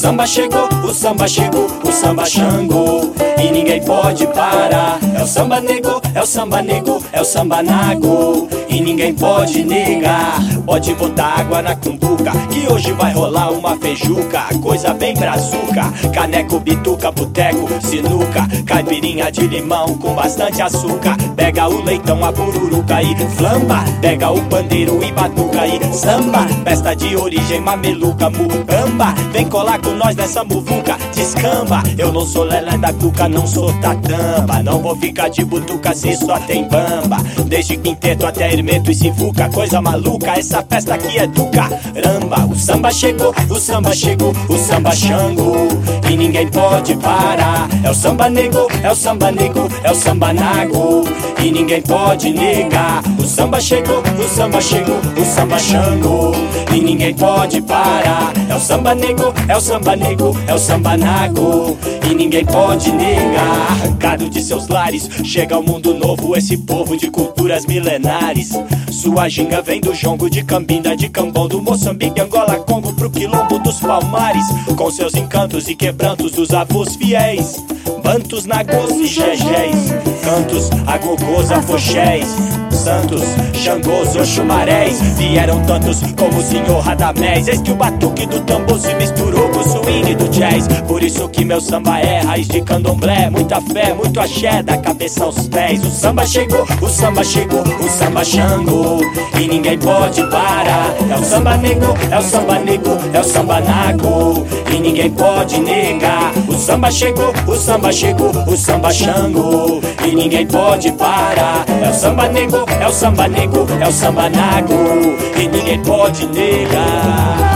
o samba chegou, o samba Xangô, e ninguém pode parar. É o samba nego, é o samba nego, é o samba nago, e ninguém pode negar. Pode botar água na cumbuca, que hoje vai rolar uma feijuca, coisa bem brazuca. Caneco, bituca, boteco, sinuca, caipirinha de limão com bastante açúcar. Pega o leitão, a pururuca e flamba, pega o pandeiro e batuca e samba. Festa de origem mameluca, mucamba, vem colar com nós nessa muvuca, descamba. Eu não sou lelé da cuca, não sou tatamba, não vou ficar de butuca se só tem bamba. Desde quinteto até hermeto e sivuca, coisa maluca, essa festa aqui é do caramba. O samba chegou, o samba chegou, o samba Xangô, e ninguém pode parar. É o samba nego, é o samba nego, é o samba nago, e ninguém pode negar. O samba chegou, o samba chegou, o samba Xangô, e ninguém pode parar. É o samba nego, é o samba nego, é o samba nago, e ninguém pode negar. Arrancado de seus lares, chega ao mundo novo esse povo de culturas milenares. Sua ginga vem do jongo, de Cambinda, de Cambon, do Moçambique, Angola, Congo, pro quilombo dos Palmares, com seus encantos e quebrantos dos avós fiéis. Bantos, nagôs e jejéis, cantos, agogôs, afoxés, santos, xangôs, oxumarés, vieram tantos como o senhor Radamés. Eis que o batuque do tambor se misturou com o swing do jazz. Por isso que meu samba é raiz de candomblé, muita fé, muito axé, da cabeça aos pés. O samba chegou, o samba chegou, o samba Xangô, e ninguém pode parar. É o samba nego, é o samba nego, é o samba nago, e ninguém pode negar. O samba chegou, o samba chegou, o samba Xangô, e ninguém pode parar. É o samba nego, é o samba nego, é o samba nago, e ninguém pode negar.